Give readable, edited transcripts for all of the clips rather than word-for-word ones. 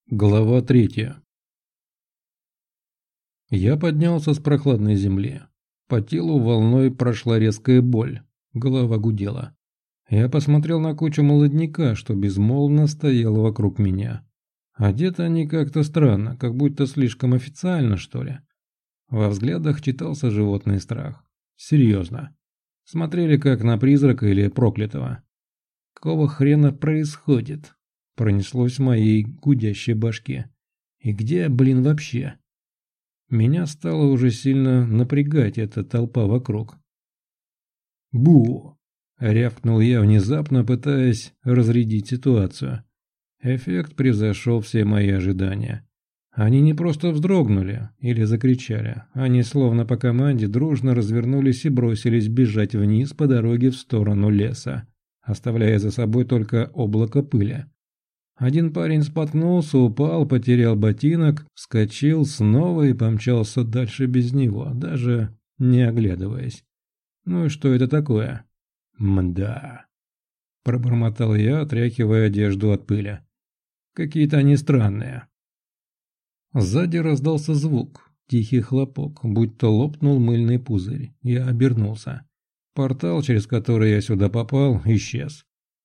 Глава 3. Я поднялся с прохладной земли. По телу волной прошла резкая боль, голова гудела. Я посмотрел на кучу молодняка, что безмолвно стояла вокруг меня. Одеты они как-то странно, как будто слишком официально, что ли. Во взглядах читался животный страх. Серьезно. Смотрели как на призрака или проклятого. Какого хрена происходит? Пронеслось в моей гудящей башке. И где, блин, вообще? Меня стало уже сильно напрягать эта толпа вокруг. «Бу!» — рявкнул я внезапно, пытаясь разрядить ситуацию. Эффект превзошел все мои ожидания. Они не просто вздрогнули или закричали, они словно по команде дружно развернулись и бросились бежать вниз по дороге в сторону леса, оставляя за собой только облако пыли. Один парень споткнулся, упал, потерял ботинок, вскочил снова и помчался дальше без него, даже не оглядываясь. «Ну и что это такое?» «Мда», — пробормотал я, отряхивая одежду от пыли. «Какие-то они странные». Сзади раздался звук, тихий хлопок, будто лопнул мыльный пузырь. Я обернулся. Портал, через который я сюда попал, исчез.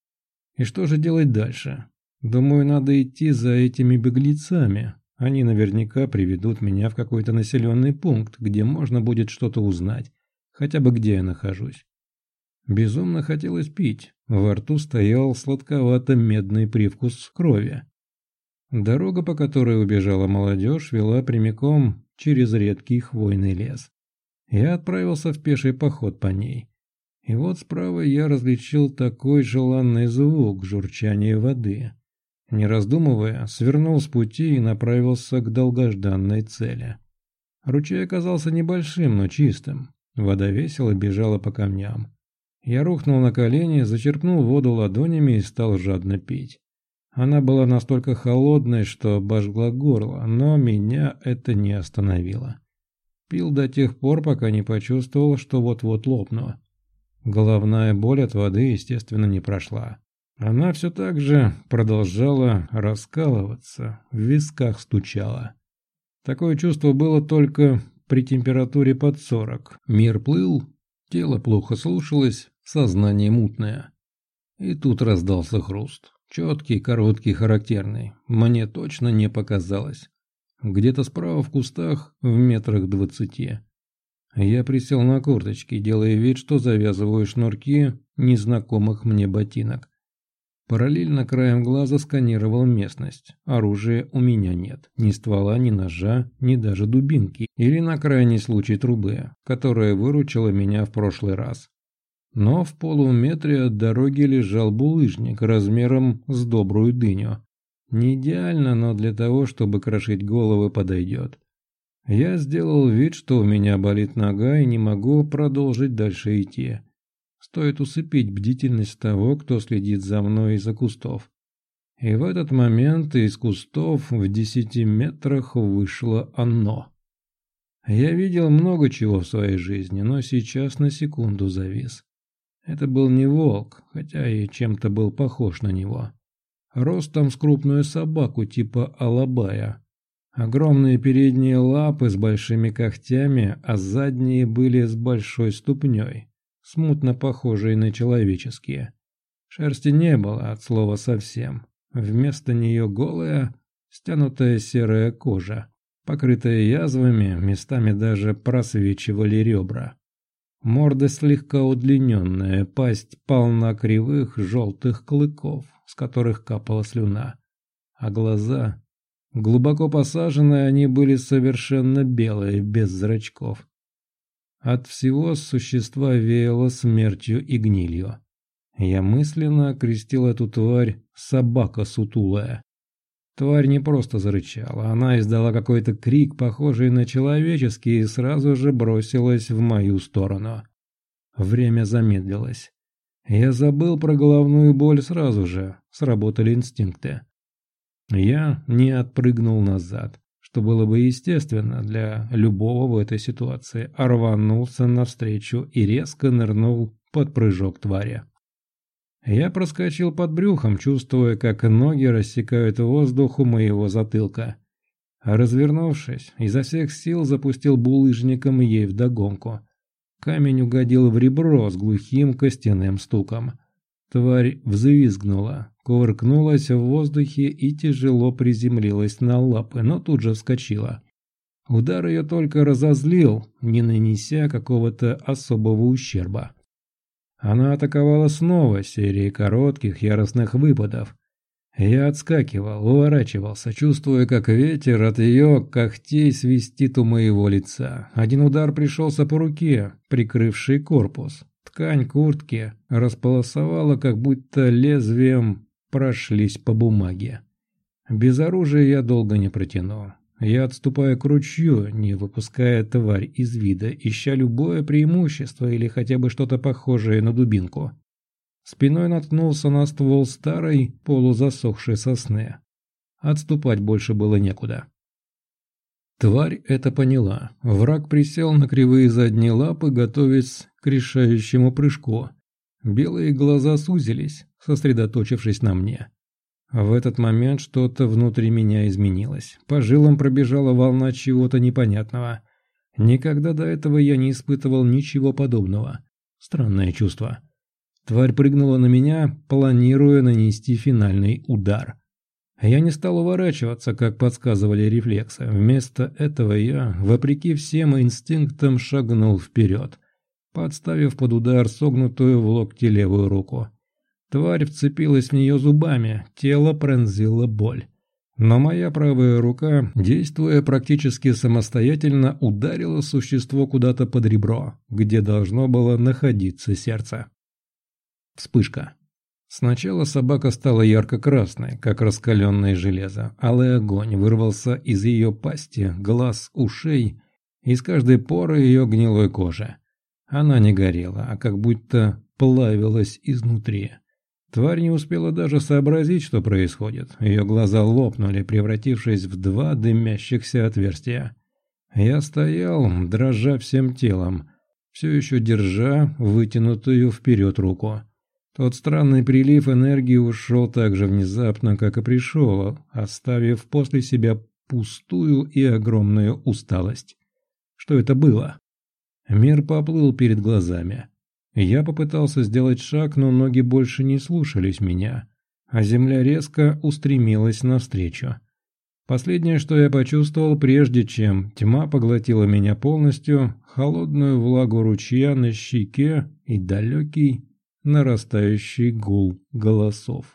И что же делать дальше? Думаю, надо идти за этими беглецами. Они наверняка приведут меня в какой-то населенный пункт, где можно будет что-то узнать, хотя бы где я нахожусь. Безумно хотелось пить. Во рту стоял сладковато-медный привкус крови. Дорога, по которой убежала молодежь, вела прямиком через редкий хвойный лес. Я отправился в пеший поход по ней. И вот справа я различил такой желанный звук журчания воды. Не раздумывая, свернул с пути и направился к долгожданной цели. Ручей оказался небольшим, но чистым. Вода весело бежала по камням. Я рухнул на колени, зачерпнул воду ладонями и стал жадно пить. Она была настолько холодной, что обожгла горло, но меня это не остановило. Пил до тех пор, пока не почувствовал, что вот-вот лопну. Головная боль от воды, естественно, не прошла. Она все так же продолжала раскалываться, в висках стучала. Такое чувство было только при температуре под 40. Мир плыл, тело плохо слушалось, сознание мутное. И тут раздался хруст. Четкий, короткий, характерный. Мне точно не показалось. Где-то справа в кустах, в метрах 20. Я присел на корточки, делая вид, что завязываю шнурки незнакомых мне ботинок. Параллельно краем глаза сканировал местность. Оружия у меня нет. Ни ствола, ни ножа, ни даже дубинки. Или на крайний случай трубы, которая выручила меня в прошлый раз. Но в полуметре от дороги лежал булыжник размером с добрую дыню. Не идеально, но для того, чтобы крошить головы, подойдет. Я сделал вид, что у меня болит нога и не могу продолжить дальше идти. Стоит усыпить бдительность того, кто следит за мной из-за кустов. И в этот момент из кустов в 10 метрах вышло оно. Я видел много чего в своей жизни, но сейчас на секунду завис. Это был не волк, хотя и чем-то был похож на него. Ростом с крупную собаку типа алабая. Огромные передние лапы с большими когтями, а задние были с большой ступней, смутно похожие на человеческие. Шерсти не было от слова совсем. Вместо нее голая, стянутая серая кожа, покрытая язвами, местами даже просвечивали ребра. Морда слегка удлиненная, пасть полна кривых желтых клыков, с которых капала слюна. А глаза... Глубоко посаженные, они были совершенно белые, без зрачков. От всего существа веяло смертью и гнилью. Я мысленно окрестил эту тварь «собака сутулая». Тварь не просто зарычала, она издала какой-то крик, похожий на человеческий, и сразу же бросилась в мою сторону. Время замедлилось. Я забыл про головную боль сразу же, сработали инстинкты. Я не отпрыгнул назад, что было бы естественно для любого в этой ситуации, а рванулся навстречу и резко нырнул под прыжок твари. Я проскочил под брюхом, чувствуя, как ноги рассекают воздух у моего затылка. Развернувшись, изо всех сил запустил булыжником ей вдогонку. Камень угодил в ребро с глухим костяным стуком. Тварь взвизгнула, кувыркнулась в воздухе и тяжело приземлилась на лапы, но тут же вскочила. Удар ее только разозлил, не нанеся какого-то особого ущерба. Она атаковала снова серией коротких яростных выпадов. Я отскакивал, уворачивался, чувствуя, как ветер от ее когтей свистит у моего лица. Один удар пришелся по руке, прикрывшей корпус. Ткань куртки располосовала, как будто лезвием прошлись по бумаге. Без оружия я долго не протяну. Я отступаю к ручью, не выпуская тварь из вида, ища любое преимущество или хотя бы что-то похожее на дубинку. Спиной наткнулся на ствол старой, полузасохшей сосны. Отступать больше было некуда. Тварь это поняла. Враг присел на кривые задние лапы, готовясь к решающему прыжку. Белые глаза сузились, сосредоточившись на мне. В этот момент что-то внутри меня изменилось. По жилам пробежала волна чего-то непонятного. Никогда до этого я не испытывал ничего подобного. Странное чувство. Тварь прыгнула на меня, планируя нанести финальный удар. Я не стал уворачиваться, как подсказывали рефлексы. Вместо этого я, вопреки всем инстинктам, шагнул вперед, подставив под удар согнутую в локте левую руку. Тварь вцепилась в нее зубами, тело пронзила боль. Но моя правая рука, действуя практически самостоятельно, ударила существо куда-то под ребро, где должно было находиться сердце. Вспышка. Сначала собака стала ярко-красной, как раскаленное железо. Алый огонь вырвался из ее пасти, глаз, ушей, из каждой поры ее гнилой кожи. Она не горела, а как будто плавилась изнутри. Тварь не успела даже сообразить, что происходит. Ее глаза лопнули, превратившись в два дымящихся отверстия. Я стоял, дрожа всем телом, все еще держа вытянутую вперед руку. Тот странный прилив энергии ушел так же внезапно, как и пришел, оставив после себя пустую и огромную усталость. Что это было? Мир поплыл перед глазами. Я попытался сделать шаг, но ноги больше не слушались меня, а земля резко устремилась навстречу. Последнее, что я почувствовал, прежде чем тьма поглотила меня полностью, холодную влагу ручья на щеке и далекий, нарастающий гул голосов.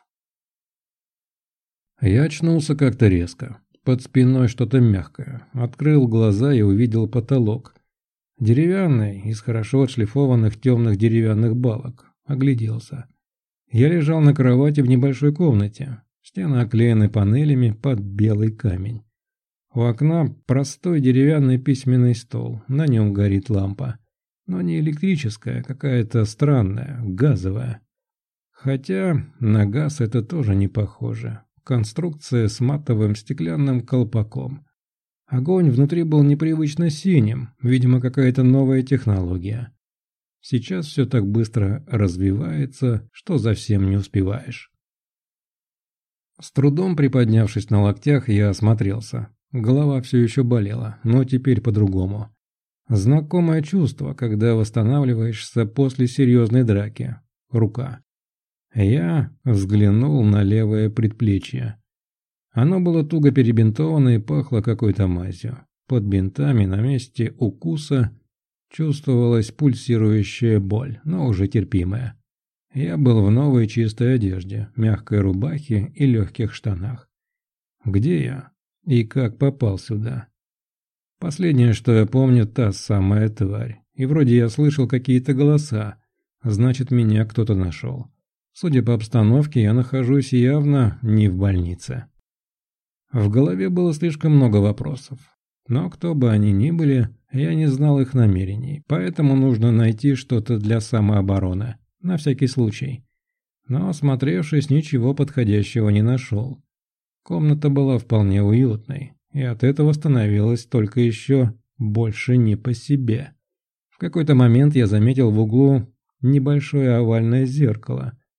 Я очнулся как-то резко. Под спиной что-то мягкое. Открыл глаза и увидел потолок. Деревянный, из хорошо отшлифованных темных деревянных балок. Огляделся. Я лежал на кровати в небольшой комнате. Стены оклеены панелями под белый камень. У окна простой деревянный письменный стол. На нем горит лампа. Но не электрическая, какая-то странная, газовая. Хотя на газ это тоже не похоже. Конструкция с матовым стеклянным колпаком. Огонь внутри был непривычно синим, видимо, какая-то новая технология. Сейчас все так быстро развивается, что за всем не успеваешь. С трудом приподнявшись на локтях, я осмотрелся. Голова все еще болела, но теперь по-другому. Знакомое чувство, когда восстанавливаешься после серьезной драки. Рука. Я взглянул на левое предплечье. Оно было туго перебинтовано и пахло какой-то мазью. Под бинтами на месте укуса чувствовалась пульсирующая боль, но уже терпимая. Я был в новой чистой одежде, мягкой рубахе и легких штанах. Где я? И как попал сюда? Последнее, что я помню, та самая тварь. И вроде я слышал какие-то голоса. Значит, меня кто-то нашел. Судя по обстановке, я нахожусь явно не в больнице. В голове было слишком много вопросов. Но кто бы они ни были, я не знал их намерений. Поэтому нужно найти что-то для самообороны. На всякий случай. Но, осмотревшись, ничего подходящего не нашел. Комната была вполне уютной. И от этого становилось только еще больше не по себе. В какой-то момент я заметил в углу небольшое овальное зеркало. В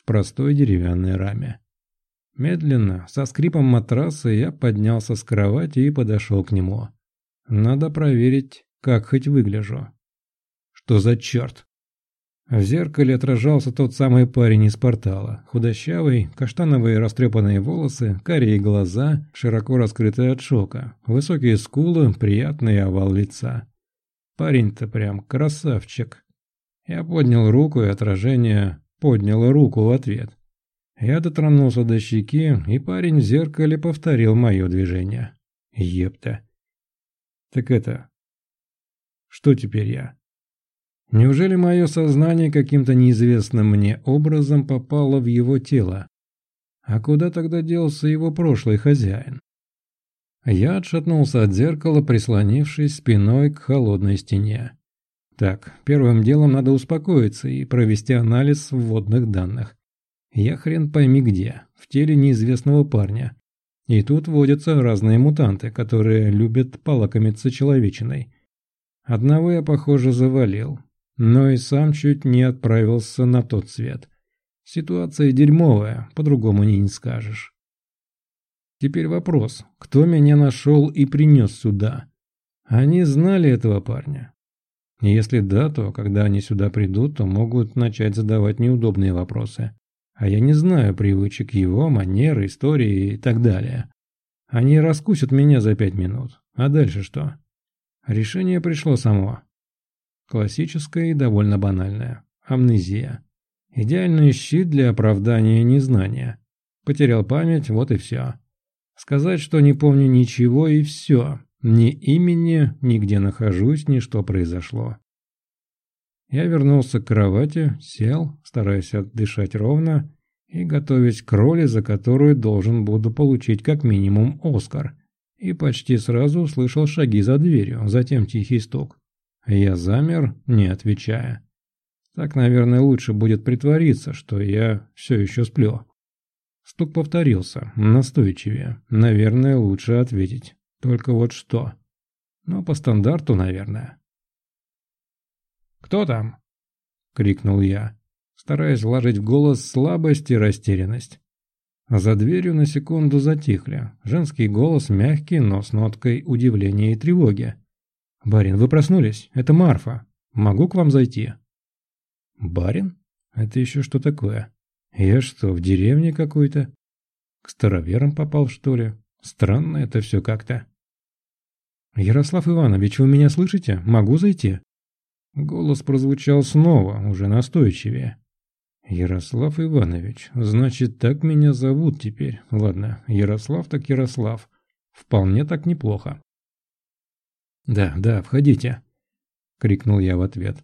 в простой деревянной раме. Медленно, со скрипом матраса, я поднялся с кровати и подошел к нему. Надо проверить, как хоть выгляжу. Что за черт? В зеркале отражался тот самый парень из портала. Худощавый, каштановые растрепанные волосы, карие глаза, широко раскрытые от шока, высокие скулы, приятный овал лица. Парень-то прям красавчик. Я поднял руку, и отражение подняло руку в ответ. Я дотронулся до щеки, и парень в зеркале повторил мое движение. Епта. Так это... Что теперь я? Неужели мое сознание каким-то неизвестным мне образом попало в его тело? А куда тогда делся его прошлый хозяин? Я отшатнулся от зеркала, прислонившись спиной к холодной стене. Так, первым делом надо успокоиться и провести анализ вводных данных. Я хрен пойми где, в теле неизвестного парня. И тут водятся разные мутанты, которые любят полакомиться человечиной. Одного я, похоже, завалил, но и сам чуть не отправился на тот свет. Ситуация дерьмовая, по-другому не скажешь. Теперь вопрос, кто меня нашел и принес сюда? Они знали этого парня? Если да, то когда они сюда придут, то могут начать задавать неудобные вопросы. А я не знаю привычек его, манер, истории и так далее. Они раскусят меня за 5 минут. А дальше что? Решение пришло само. Классическое и довольно банальное. Амнезия. Идеальный щит для оправдания незнания. Потерял память, вот и все. Сказать, что не помню ничего, и все. Ни имени, ни где нахожусь, ни что произошло. Я вернулся к кровати, сел, стараясь отдышать ровно и готовясь к роли, за которую должен буду получить как минимум Оскар. И почти сразу услышал шаги за дверью, затем тихий стук. Я замер, не отвечая. Так, наверное, лучше будет притвориться, что я все еще сплю. Стук повторился, настойчивее. Наверное, лучше ответить. Только вот что? Ну, по стандарту, наверное. «Кто там?» — крикнул я, стараясь вложить в голос слабость и растерянность. За дверью на секунду затихли. Женский голос мягкий, но с ноткой удивления и тревоги. «Барин, вы проснулись? Это Марфа. Могу к вам зайти?» «Барин? Это еще что такое? Я что, в деревне какой-то? К староверам попал, что ли? Странно это все как-то». «Ярослав Иванович, вы меня слышите? Могу зайти?» Голос прозвучал снова, уже настойчивее. «Ярослав Иванович, значит, так меня зовут теперь. Ладно, Ярослав так Ярослав. Вполне так неплохо». «Да, входите», — крикнул я в ответ.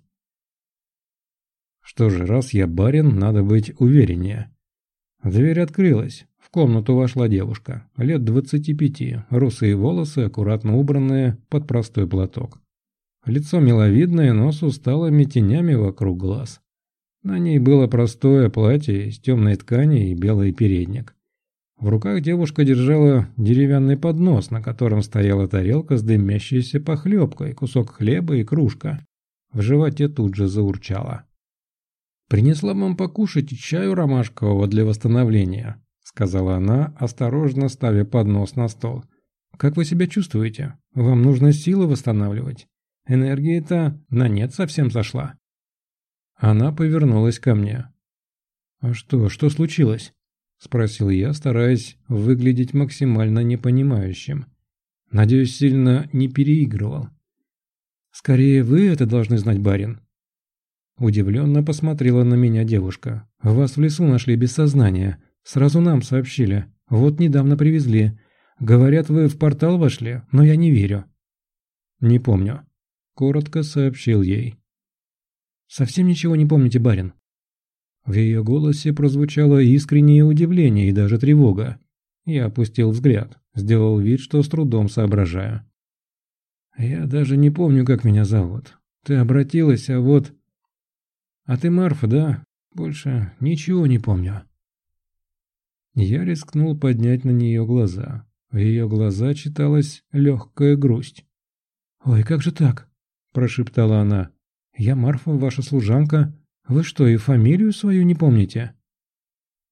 Что же, раз я барин, надо быть увереннее. Дверь открылась. В комнату вошла девушка, лет 25, русые волосы, аккуратно убранные под простой платок. Лицо миловидное, но с усталыми тенями вокруг глаз. На ней было простое платье из темной ткани и белый передник. В руках девушка держала деревянный поднос, на котором стояла тарелка с дымящейся похлебкой, кусок хлеба и кружка. В животе тут же заурчало. «Принесла вам покушать чаю ромашкового для восстановления», — сказала она, осторожно ставя поднос на стол. «Как вы себя чувствуете? Вам нужно силы восстанавливать. Энергия-то на нет совсем сошла». Она повернулась ко мне. «А что случилось?» — спросил я, стараясь выглядеть максимально непонимающим. Надеюсь, сильно не переигрывал. «Скорее вы это должны знать, барин». Удивленно посмотрела на меня девушка. «Вас в лесу нашли без сознания. Сразу нам сообщили. Вот недавно привезли. Говорят, вы в портал вошли, но я не верю». «Не помню», — коротко сообщил ей. «Совсем ничего не помните, барин?» В ее голосе прозвучало искреннее удивление и даже тревога. Я опустил взгляд, сделал вид, что с трудом соображаю. «Я даже не помню, как меня зовут. Ты обратилась, а вот...» «А ты Марфа, да? Больше ничего не помню». Я рискнул поднять на нее глаза. В ее глаза читалась легкая грусть. «Ой, как же так?» – прошептала она. «Я Марфа, ваша служанка. Вы что, и фамилию свою не помните?»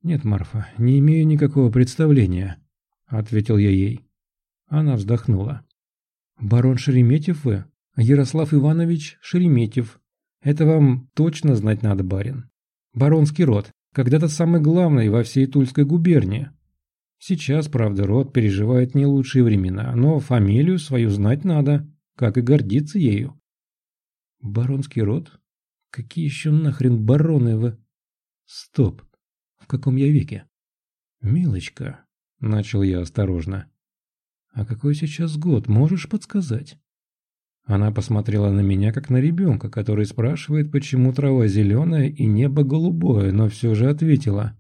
«Нет, Марфа, не имею никакого представления», — ответил я ей. Она вздохнула. «Барон Шереметьев вы? Ярослав Иванович Шереметьев. Это вам точно знать надо, барин. Баронский род, когда-то самый главный во всей Тульской губернии. Сейчас, правда, род переживает не лучшие времена, но фамилию свою знать надо, как и гордиться ею». «Баронский род? Какие еще нахрен бароны вы?» «Стоп, в каком я веке?» «Милочка», — начал я осторожно, — «а какой сейчас год, можешь подсказать?» Она посмотрела на меня, как на ребенка, который спрашивает, почему трава зеленая и небо голубое, но все же ответила.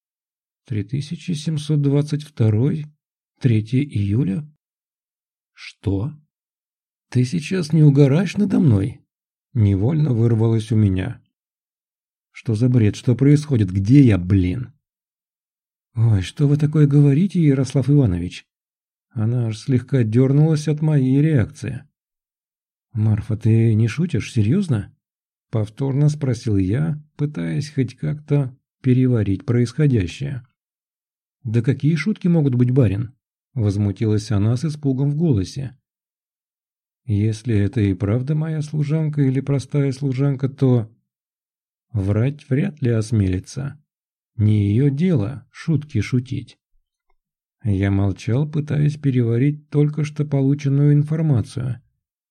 3722, 3 июля? Что? Ты сейчас не угораешь надо мной? Невольно вырвалось у меня. Что за бред, что происходит, где я, блин? Ой, что вы такое говорите, Ярослав Иванович? Она аж слегка дернулась от моей реакции. «Марфа, ты не шутишь? Серьезно?» Повторно спросил я, пытаясь хоть как-то переварить происходящее. «Да какие шутки могут быть, барин?» Возмутилась она с испугом в голосе. «Если это и правда моя служанка или простая служанка, то...» Врать вряд ли осмелится. Не ее дело шутки шутить. Я молчал, пытаясь переварить только что полученную информацию.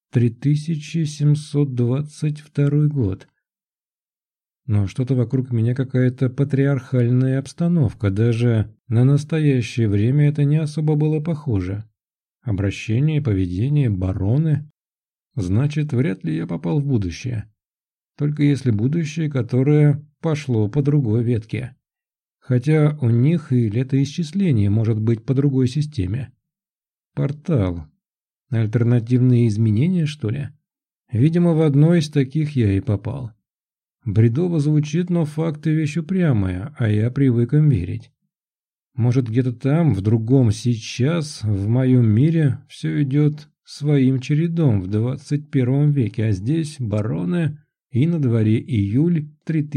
3722 год. Но что-то вокруг меня какая-то патриархальная обстановка, даже на настоящее время это не особо было похоже. Обращение, поведение, бароны. Значит, вряд ли я попал в будущее. Только если будущее, которое пошло по другой ветке. Хотя у них и летоисчисление может быть по другой системе. Портал. Альтернативные изменения, что ли? Видимо, в одно из таких я и попал. Бредово звучит, но факты вещь упрямая, а я привык им верить. Может, где-то там, в другом сейчас, в моем мире, все идет своим чередом в 21 веке, а здесь бароны и на дворе июль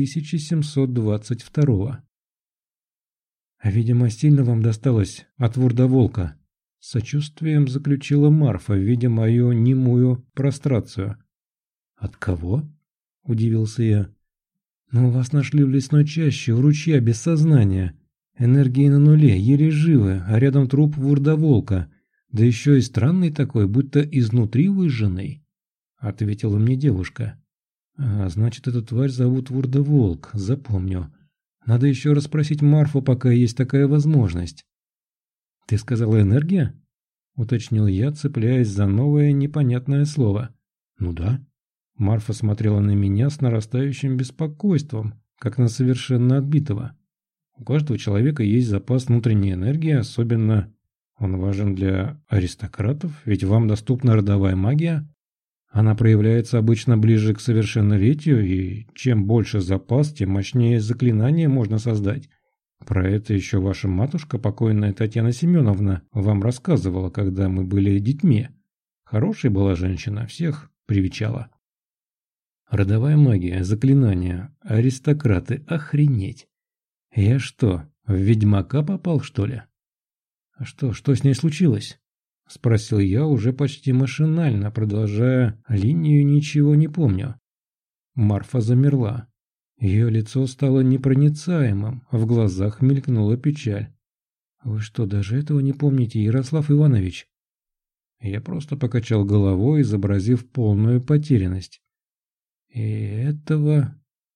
3722. Видимо, сильно вам досталось от вурдоволка. С сочувствием заключила Марфа, видя мою немую прострацию. «От кого?» – удивился я. «Но вас нашли в лесной чаще, у ручья, без сознания. Энергии на нуле, еле живы, а рядом труп вурдоволка. Да еще и странный такой, будто изнутри выжженный», – ответила мне девушка. «А, значит, эту тварь зовут вурдоволк, запомню. Надо еще раз спросить Марфу, пока есть такая возможность». «Ты сказала энергия?» – уточнил я, цепляясь за новое непонятное слово. «Ну да». Марфа смотрела на меня с нарастающим беспокойством, как на совершенно отбитого. У каждого человека есть запас внутренней энергии, особенно он важен для аристократов, ведь вам доступна родовая магия. Она проявляется обычно ближе к совершеннолетию, и чем больше запас, тем мощнее заклинание можно создать. Про это еще ваша матушка, покойная Татьяна Семеновна, вам рассказывала, когда мы были детьми. Хорошая была женщина, всех привечала. Родовая магия, заклинания, аристократы, охренеть. Я что, в ведьмака попал, что ли? А что с ней случилось? Спросил я уже почти машинально, продолжая линию «ничего не помню». Марфа замерла. Ее лицо стало непроницаемым, а в глазах мелькнула печаль. «Вы что, даже этого не помните, Ярослав Иванович?» Я просто покачал головой, изобразив полную потерянность. «И этого...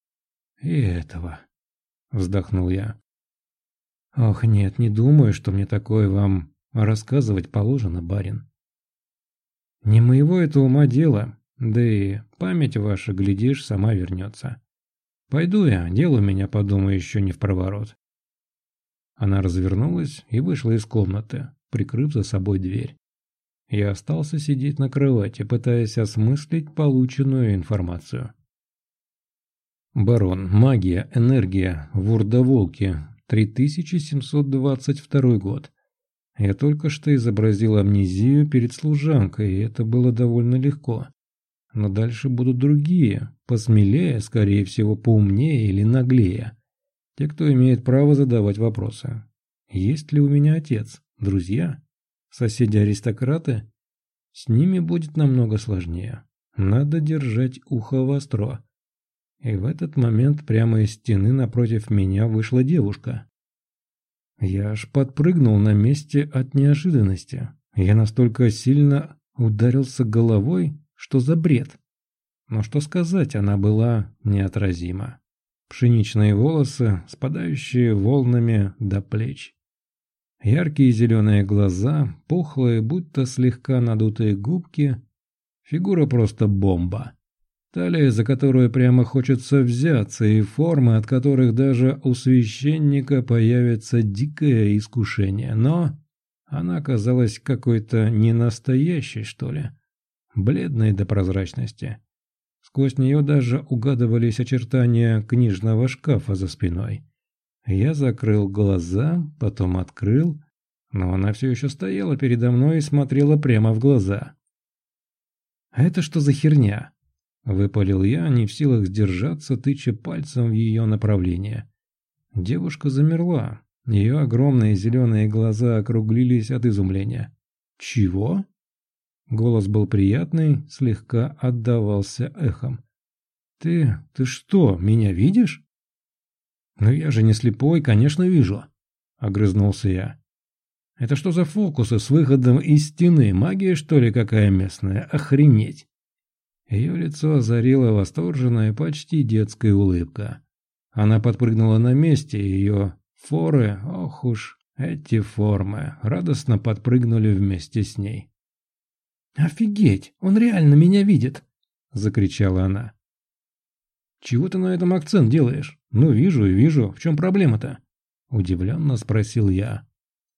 вздохнул я. «Ох, нет, не думаю, что мне такое вам рассказывать положено, барин. Не моего это ума дело, да и память ваша, глядишь, сама вернется. Пойду я, дело у меня, подумаю, еще не впроворот». Она развернулась и вышла из комнаты, прикрыв за собой дверь. Я остался сидеть на кровати, пытаясь осмыслить полученную информацию. Барон, магия, энергия, вурдоволки, 3722 год. Я только что изобразил амнезию перед служанкой, и это было довольно легко. Но дальше будут другие, посмелее, скорее всего, поумнее или наглее. Те, кто имеет право задавать вопросы. Есть ли у меня отец? Друзья? Соседи-аристократы? С ними будет намного сложнее. Надо держать ухо востро. И в этот момент прямо из стены напротив меня вышла девушка. Я аж подпрыгнул на месте от неожиданности. Я настолько сильно ударился головой, что за бред. Но что сказать, она была неотразима. Пшеничные волосы, спадающие волнами до плеч. Яркие зеленые глаза, пухлые, будто слегка надутые губки. Фигура просто бомба. Талия, за которую прямо хочется взяться, и формы, от которых даже у священника появится дикое искушение. Но она казалась какой-то ненастоящей, что ли. Бледной до прозрачности. Сквозь нее даже угадывались очертания книжного шкафа за спиной. Я закрыл глаза, потом открыл, но она все еще стояла передо мной и смотрела прямо в глаза. «А это что за херня?» — выпалил я, не в силах сдержаться, тыча пальцем в ее направление. Девушка замерла. Ее огромные зеленые глаза округлились от изумления. «Чего?» Голос был приятный, слегка отдавался эхом. «Ты что, меня видишь?» «Ну я же не слепой, конечно, вижу», — огрызнулся я. «Это что за фокусы с выходом из стены? Магия, что ли, какая местная? Охренеть!» Ее лицо озарила восторженная, почти детская улыбка. Она подпрыгнула на месте, и ее форы, ох уж эти формы, радостно подпрыгнули вместе с ней. «Офигеть! Он реально меня видит!» — закричала она. «Чего ты на этом акцент делаешь? Ну, вижу и вижу. В чем проблема-то?» — удивленно спросил я.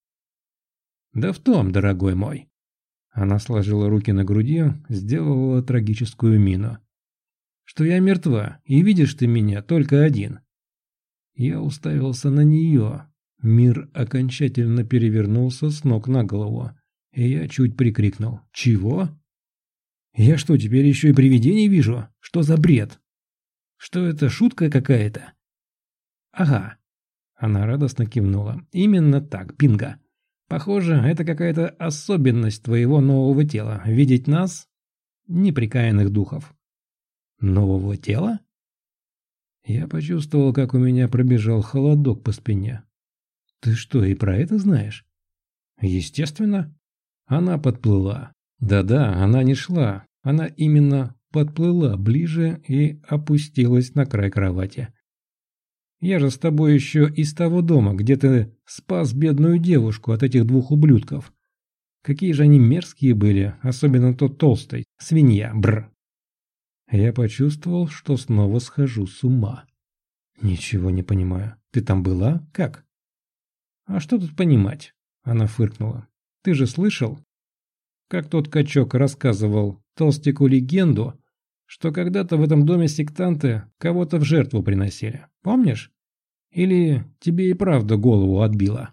«Да в том, дорогой мой». Она сложила руки на груди, сделала трагическую мину. «Что я мертва, и видишь ты меня только один». Я уставился на нее. Мир окончательно перевернулся с ног на голову. И я чуть прикрикнул. «Чего? Я что, теперь еще и привидений вижу? Что за бред? Что это, шутка какая-то?» «Ага». Она радостно кивнула. «Именно так, бинго. Похоже, это какая-то особенность твоего нового тела. Видеть нас, неприкаянных духов». «Нового тела?» Я почувствовал, как у меня пробежал холодок по спине. «Ты что, и про это знаешь?» «Естественно». Она подплыла. Да-да, она не шла. Она именно подплыла ближе и опустилась на край кровати. «Я же с тобой еще из того дома, где ты спас бедную девушку от этих двух ублюдков. Какие же они мерзкие были, особенно тот толстый, свинья, бр». Я почувствовал, что снова схожу с ума. «Ничего не понимаю. Ты там была? Как?» «А что тут понимать?» Она фыркнула. «Ты же слышал, как тот качок рассказывал толстяку легенду, что когда-то в этом доме сектанты кого-то в жертву приносили. Помнишь? Или тебе и правда голову отбило?»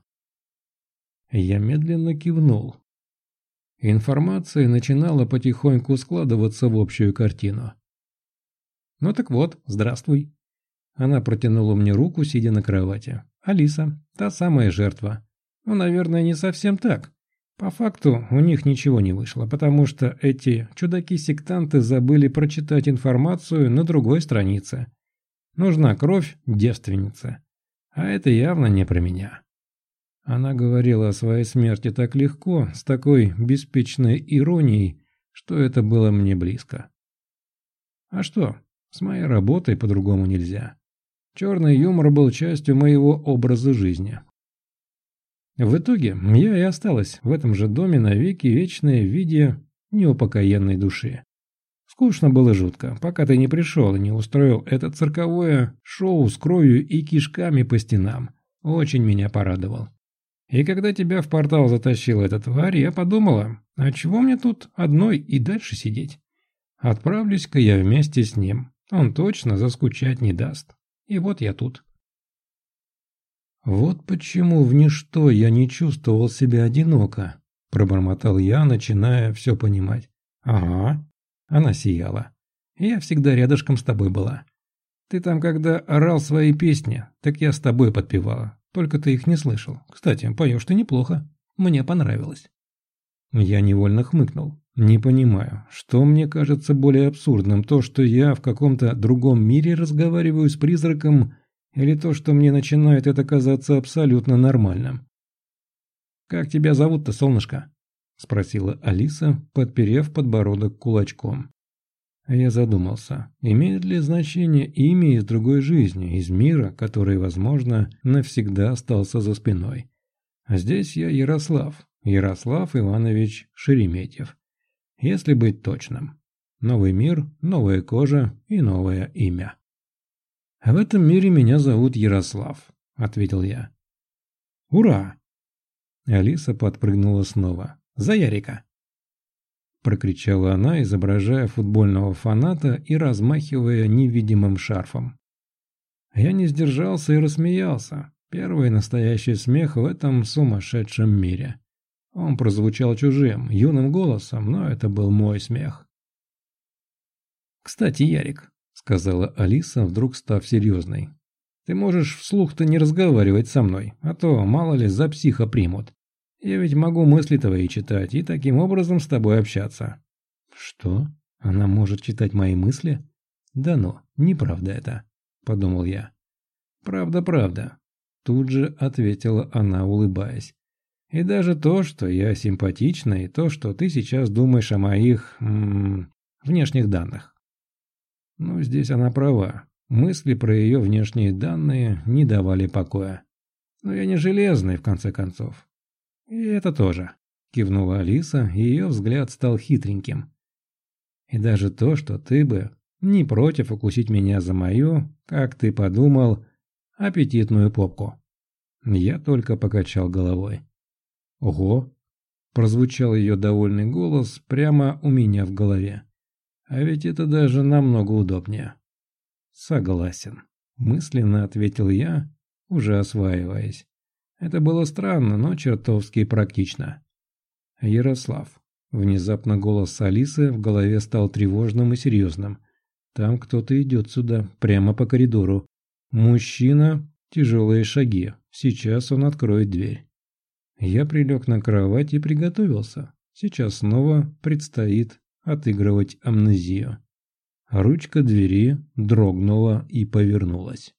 Я медленно кивнул. Информация начинала потихоньку складываться в общую картину. «Ну так вот, здравствуй». Она протянула мне руку, сидя на кровати. «Алиса, та самая жертва. Ну, наверное, не совсем так. По факту у них ничего не вышло, потому что эти чудаки-сектанты забыли прочитать информацию на другой странице. Нужна кровь девственницы. А это явно не про меня». Она говорила о своей смерти так легко, с такой беспечной иронией, что это было мне близко. А что, с моей работой по-другому нельзя. Черный юмор был частью моего образа жизни. В итоге я и осталась в этом же доме навеки вечные в виде неупокоенной души. Скучно было жутко, пока ты не пришел и не устроил это цирковое шоу с кровью и кишками по стенам. Очень меня порадовал. И когда тебя в портал затащила эта тварь, я подумала, а чего мне тут одной и дальше сидеть? Отправлюсь-ка я вместе с ним, он точно заскучать не даст. И вот я тут. «Вот почему в ничто я не чувствовал себя одиноко», – пробормотал я, начиная все понимать. «Ага». Она сияла. «Я всегда рядышком с тобой была. Ты там, когда орал свои песни, так я с тобой подпевала. Только ты их не слышал. Кстати, поешь ты неплохо. Мне понравилось». Я невольно хмыкнул. Не понимаю, что мне кажется более абсурдным, то, что я в каком-то другом мире разговариваю с призраком, или то, что мне начинает это казаться абсолютно нормальным. «Как тебя зовут-то, солнышко?» – спросила Алиса, подперев подбородок кулачком. Я задумался, имеет ли значение имя из другой жизни, из мира, который, возможно, навсегда остался за спиной. А здесь я Ярослав Иванович Шереметьев. Если быть точным. Новый мир, новая кожа и новое имя. «В этом мире меня зовут Ярослав», — ответил я. «Ура!» Алиса подпрыгнула снова. «За Ярика!» Прокричала она, изображая футбольного фаната и размахивая невидимым шарфом. Я не сдержался и рассмеялся. Первый настоящий смех в этом сумасшедшем мире. Он прозвучал чужим, юным голосом, но это был мой смех. «Кстати, Ярик», — сказала Алиса, вдруг став серьезной, — «ты можешь вслух-то не разговаривать со мной, а то, мало ли, за психа примут. Я ведь могу мысли твои читать и таким образом с тобой общаться». «Что? Она может читать мои мысли?» «Да ну, неправда это», — подумал я. «Правда, правда», — тут же ответила она, улыбаясь. «И даже то, что я симпатична, и то, что ты сейчас думаешь о моих... внешних данных». Ну, здесь она права. Мысли про ее внешние данные не давали покоя. Но я не железный, в конце концов. «И это тоже», — кивнула Алиса, и ее взгляд стал хитреньким. «И даже то, что ты бы не против укусить меня за мою, как ты подумал, аппетитную попку». Я только покачал головой. «Ого!» – прозвучал ее довольный голос прямо у меня в голове. «А ведь это даже намного удобнее». «Согласен», – мысленно ответил я, уже осваиваясь. Это было странно, но чертовски практично. «Ярослав». Внезапно голос Алисы в голове стал тревожным и серьезным. «Там кто-то идет сюда, прямо по коридору. Мужчина, тяжелые шаги. Сейчас он откроет дверь». Я прилег на кровать и приготовился. Сейчас снова предстоит отыгрывать амнезию. Ручка двери дрогнула и повернулась.